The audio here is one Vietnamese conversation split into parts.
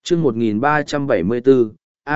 chương 1374,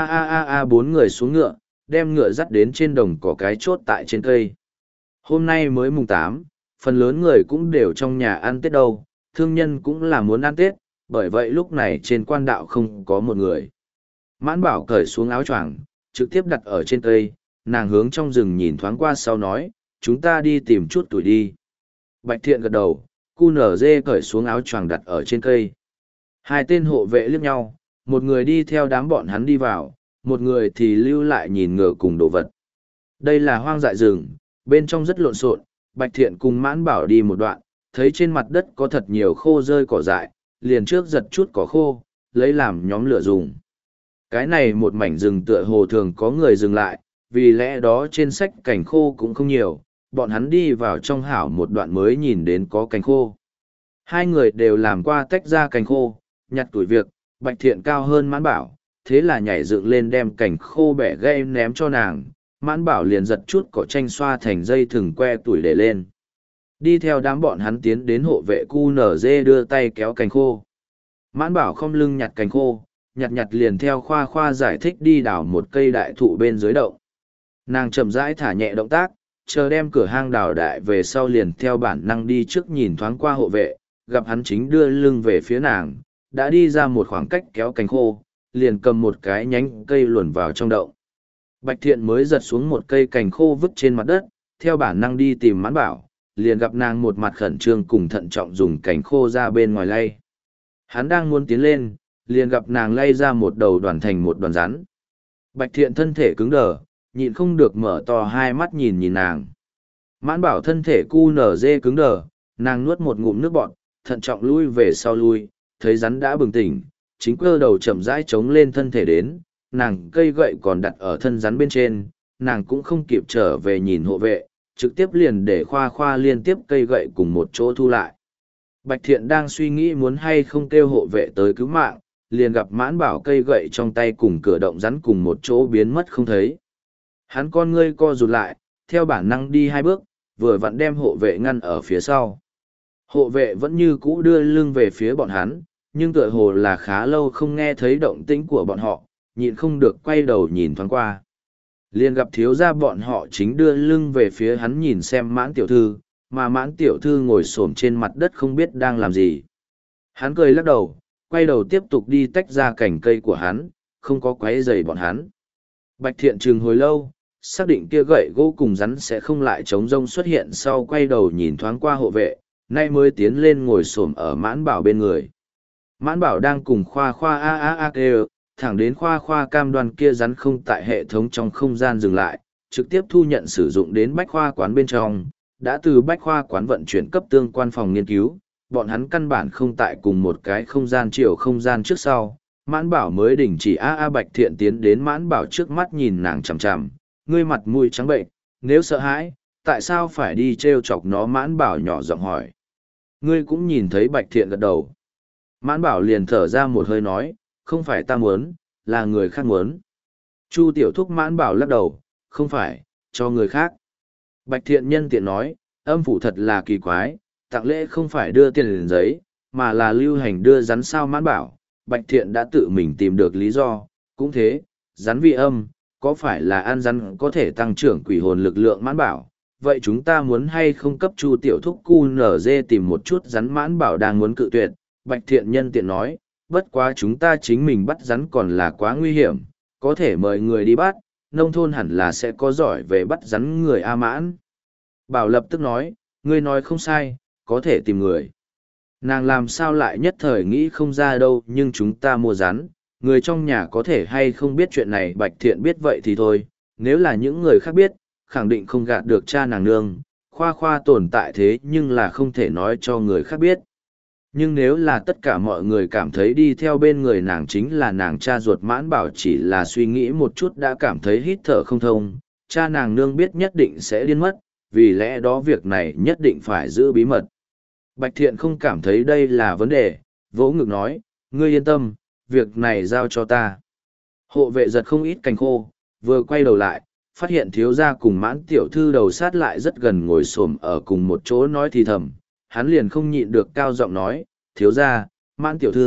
bốn người xuống ngựa, đem ngựa dắt đến trên đồng cỏ cái chốt tại trên cây. Hôm nay mới mùng 8, phần lớn người cũng đều trong nhà ăn Tết đâu, thương nhân cũng là muốn ăn Tết, bởi vậy lúc này trên quan đạo không có một người. Mãn Bảo cởi xuống áo choàng, trực tiếp đặt ở trên cây, nàng hướng trong rừng nhìn thoáng qua sau nói, chúng ta đi tìm chút tuổi đi. Bạch Thiện gật đầu, cu nở dê cởi xuống áo choàng đặt ở trên cây. Hai tên hộ vệ liếc nhau, một người đi theo đám bọn hắn đi vào, một người thì lưu lại nhìn ngựa cùng đồ vật. Đây là hoang dại rừng, bên trong rất lộn xộn, Bạch Thiện cùng Mãn Bảo đi một đoạn, thấy trên mặt đất có thật nhiều khô rơi cỏ dại, liền trước giật chút cỏ khô, lấy làm nhóm lửa dùng. Cái này một mảnh rừng tựa hồ thường có người dừng lại, vì lẽ đó trên sách cành khô cũng không nhiều, bọn hắn đi vào trong hảo một đoạn mới nhìn đến có cành khô. Hai người đều làm qua tách ra cành khô, nhặt tuổi việc, Bạch Thiện cao hơn Mãn Bảo, thế là nhảy dựng lên đem cành khô bẻ gây ném cho nàng, Mãn Bảo liền giật chút cỏ tranh xoa thành dây thừng que tuổi để lên. Đi theo đám bọn hắn tiến đến hộ vệ cu nở dê đưa tay kéo cành khô. Mãn Bảo không lưng nhặt cành khô, nhặt liền theo khoa khoa giải thích đi đào một cây đại thụ bên dưới động. Nàng chậm rãi thả nhẹ động tác, chờ đem cửa hang đào đại về sau liền theo bản năng đi trước nhìn thoáng qua hộ vệ, gặp hắn chính đưa lưng về phía nàng, đã đi ra một khoảng cách kéo cành khô, liền cầm một cái nhánh cây luồn vào trong động. Bạch Thiện mới giật xuống một cây cành khô vứt trên mặt đất, theo bản năng đi tìm Mãn Bảo, liền gặp nàng một mặt khẩn trương cùng thận trọng dùng cành khô ra bên ngoài lay. Hắn đang muốn tiến lên, liền gặp nàng lay ra một đầu đoàn thành một đoàn rắn. Bạch Thiện thân thể cứng đờ, nhịn không được mở to hai mắt nhìn nàng. Mãn Bảo thân thể cu nở dê cứng đờ, nàng nuốt một ngụm nước bọt, thận trọng lui về sau lui, thấy rắn đã bừng tỉnh, chính cơ đầu chậm rãi chống lên thân thể đến, nàng cây gậy còn đặt ở thân rắn bên trên, nàng cũng không kịp trở về nhìn hộ vệ, trực tiếp liền để khoa khoa liên tiếp cây gậy cùng một chỗ thu lại. Bạch Thiện đang suy nghĩ muốn hay không kêu hộ vệ tới cứu mạng, liền gặp Mãn Bảo cây gậy trong tay cùng cửa động rắn cùng một chỗ biến mất không thấy. Hắn con ngươi co rụt lại, theo bản năng đi hai bước, vừa vặn đem hộ vệ ngăn ở phía sau. Hộ vệ vẫn như cũ đưa lưng về phía bọn hắn, nhưng tựa hồ là khá lâu không nghe thấy động tĩnh của bọn họ, nhịn không được quay đầu nhìn thoáng qua. Liền gặp thiếu gia bọn họ chính đưa lưng về phía hắn nhìn xem Mãn tiểu thư, mà Mãn tiểu thư ngồi xổm trên mặt đất không biết đang làm gì. Hắn cười lắc đầu, quay đầu tiếp tục đi tách ra cành cây của hắn, không có quấy rầy bọn hắn. Bạch Thiện chừng hồi lâu, xác định kia gậy gỗ cùng rắn sẽ không lại trống rông xuất hiện sau quay đầu nhìn thoáng qua hộ vệ, nay mới tiến lên ngồi xổm ở Mãn Bảo bên người. Mãn Bảo đang cùng khoa khoa kêu, thẳng đến khoa khoa cam đoan kia rắn không tại hệ thống trong không gian dừng lại, trực tiếp thu nhận sử dụng đến bách khoa quán bên trong, đã từ bách khoa quán vận chuyển cấp tương quan phòng nghiên cứu, bọn hắn căn bản không tại cùng một cái không gian chiều không gian trước sau. Mãn Bảo mới đình chỉ Bạch Thiện tiến đến Mãn Bảo trước mắt nhìn nàng chằm chằm, ngươi mặt mũi trắng bệnh, nếu sợ hãi, tại sao phải đi trêu chọc nó? Mãn Bảo nhỏ giọng hỏi. Ngươi cũng nhìn thấy Bạch Thiện gật đầu. Mãn Bảo liền thở ra một hơi nói, không phải ta muốn, là người khác muốn. Chu Tiểu Thúc. Mãn Bảo lắc đầu, không phải, cho người khác. Bạch Thiện nhân tiện nói, âm phủ thật là kỳ quái, tặng lễ không phải đưa tiền liền giấy, mà là lưu hành đưa rắn. Sao? Mãn Bảo, Bạch Thiện đã tự mình tìm được lý do, cũng thế, rắn vị âm, có phải là ăn rắn có thể tăng trưởng quỷ hồn lực lượng? Mãn Bảo, vậy chúng ta muốn hay không cấp Chu Tiểu Thúc cu nở dê tìm một chút rắn? Mãn Bảo đang muốn cự tuyệt, Bạch Thiện nhân tiện nói, bất quá chúng ta chính mình bắt rắn còn là quá nguy hiểm, có thể mời người đi bắt, nông thôn hẳn là sẽ có giỏi về bắt rắn người. Mãn Bảo lập tức nói, ngươi nói không sai, có thể tìm người. Nàng làm sao lại nhất thời nghĩ không ra đâu, nhưng chúng ta mua rắn, người trong nhà có thể hay không biết chuyện này? Bạch Thiện biết vậy thì thôi, nếu là những người khác biết, khẳng định không gạt được cha nàng nương, khoa khoa tồn tại thế nhưng là không thể nói cho người khác biết. Nhưng nếu là tất cả mọi người cảm thấy đi theo bên người nàng chính là nàng cha ruột, Mãn Bảo chỉ là suy nghĩ một chút đã cảm thấy hít thở không thông, cha nàng nương biết nhất định sẽ điên mất, vì lẽ đó việc này nhất định phải giữ bí mật. Bạch Thiện không cảm thấy đây là vấn đề, vỗ ngực nói, ngươi yên tâm, việc này giao cho ta. Hộ vệ giật không ít cành khô, vừa quay đầu lại, phát hiện thiếu gia cùng Mãn tiểu thư đầu sát lại rất gần ngồi xổm ở cùng một chỗ nói thì thầm, hắn liền không nhịn được cao giọng nói, thiếu gia, Mãn tiểu thư,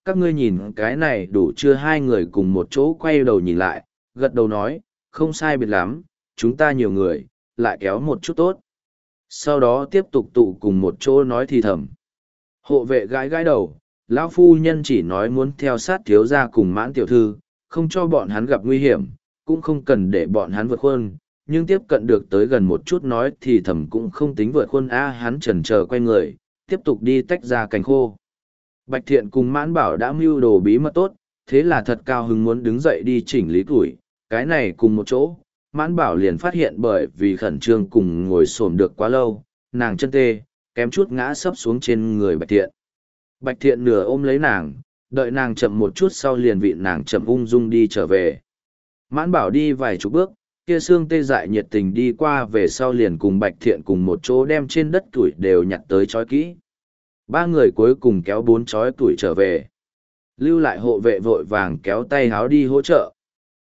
các ngươi nhìn cái này đủ chưa? Hai người cùng một chỗ quay đầu nhìn lại, gật đầu nói, không sai biệt lắm, chúng ta nhiều người, lại kéo một chút tốt. Sau đó tiếp tục tụ cùng một chỗ nói thì thầm. Hộ vệ gãi gãi đầu, lão phu nhân chỉ nói muốn theo sát thiếu gia cùng Mãn tiểu thư, không cho bọn hắn gặp nguy hiểm, cũng không cần để bọn hắn vượt khuôn, nhưng tiếp cận được tới gần một chút nói thì thầm cũng không tính vượt khuôn. Hắn chần chờ quay người, tiếp tục đi tách ra cành khô. Bạch Thiện cùng Mãn Bảo đã mưu đồ bí mật tốt, thế là thật cao hứng muốn đứng dậy đi chỉnh lý củi, cái này cùng một chỗ. Mãn Bảo liền phát hiện bởi vì khẩn trương cùng ngồi xổm được quá lâu, nàng chân tê, kém chút ngã sấp xuống trên người Bạch Thiện. Bạch Thiện nửa ôm lấy nàng, đợi nàng chậm một chút sau liền vịn nàng chậm ung dung đi trở về. Mãn Bảo đi vài chục bước, kia xương tê dại nhiệt tình đi qua về sau liền cùng Bạch Thiện cùng một chỗ đem trên đất củi đều nhặt tới trói kỹ. Ba người cuối cùng kéo 4 trói củi trở về. Lưu lại hộ vệ vội vàng kéo tay háo đi hỗ trợ.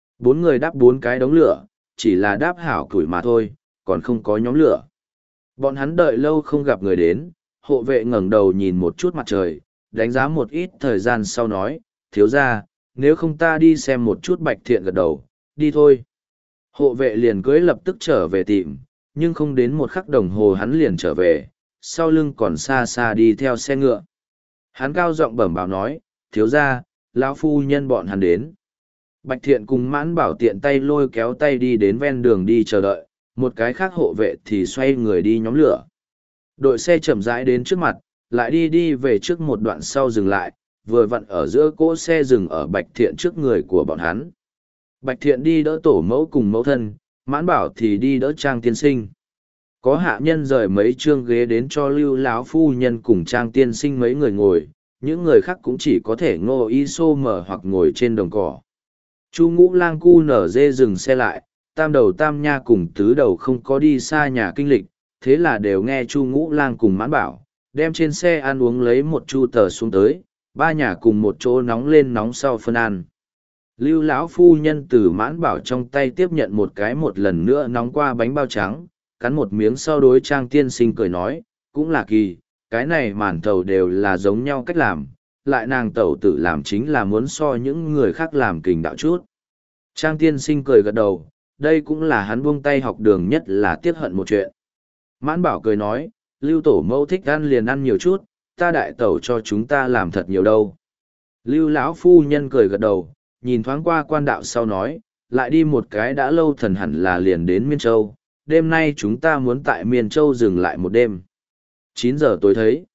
4 người đắp 4 cái đống lửa, chỉ là đáp hảo củi mà thôi, còn không có nhóm lửa. Bọn hắn đợi lâu không gặp người đến, hộ vệ ngẩng đầu nhìn một chút mặt trời, đánh giá một ít thời gian sau nói, thiếu ra, nếu không ta đi xem một chút. Bạch Thiện gật đầu, đi thôi. Hộ vệ liền cưới lập tức trở về tìm, nhưng không đến một khắc đồng hồ hắn liền trở về, sau lưng còn xa xa đi theo xe ngựa. Hắn cao giọng bẩm báo nói, thiếu ra, lão phu nhân bọn hắn đến. Bạch Thiện cùng Mãn Bảo tiện tay lôi kéo tay đi đến ven đường đi chờ đợi, một cái khác hộ vệ thì xoay người đi nhóm lửa. Đội xe chậm rãi đến trước mặt, lại đi về trước một đoạn sau dừng lại, vừa vặn ở giữa cỗ xe dừng ở Bạch Thiện trước người của bọn hắn. Bạch Thiện đi đỡ tổ mẫu cùng mẫu thân, Mãn Bảo thì đi đỡ Trang tiên sinh. Có hạ nhân rời mấy chương ghế đến cho Lưu lão phu nhân cùng Trang tiên sinh mấy người ngồi, những người khác cũng chỉ có thể ngô y xô mở hoặc ngồi trên đồng cỏ. Chu Ngũ Lang cu nở dê dừng xe lại, tam đầu tam nha cùng tứ đầu không có đi xa nhà kinh lịch, thế là đều nghe Chu Ngũ Lang cùng Mãn Bảo, đem trên xe ăn uống lấy một chu tờ xuống tới, ba nhà cùng một chỗ nóng lên nóng sau phân ăn. Lưu lão phu nhân từ Mãn Bảo trong tay tiếp nhận một cái một lần nữa nóng qua bánh bao trắng, cắn một miếng sau đối Trang tiên sinh cười nói, cũng là kỳ, cái này màn thầu đều là giống nhau cách làm, lại nàng tẩu tử làm chính là muốn so những người khác làm kình đạo chút. Trang tiên sinh cười gật đầu, đây cũng là hắn buông tay học đường nhất là tiếc hận một chuyện. Mãn Bảo cười nói, Lưu tổ mẫu thích ăn liền ăn nhiều chút, ta đại tẩu cho chúng ta làm thật nhiều đâu. Lưu lão phu nhân cười gật đầu, nhìn thoáng qua quan đạo sau nói, lại đi một cái đã lâu thần hẳn là liền đến Miên Châu, đêm nay chúng ta muốn tại Miên Châu dừng lại một đêm. 9 giờ tối thấy.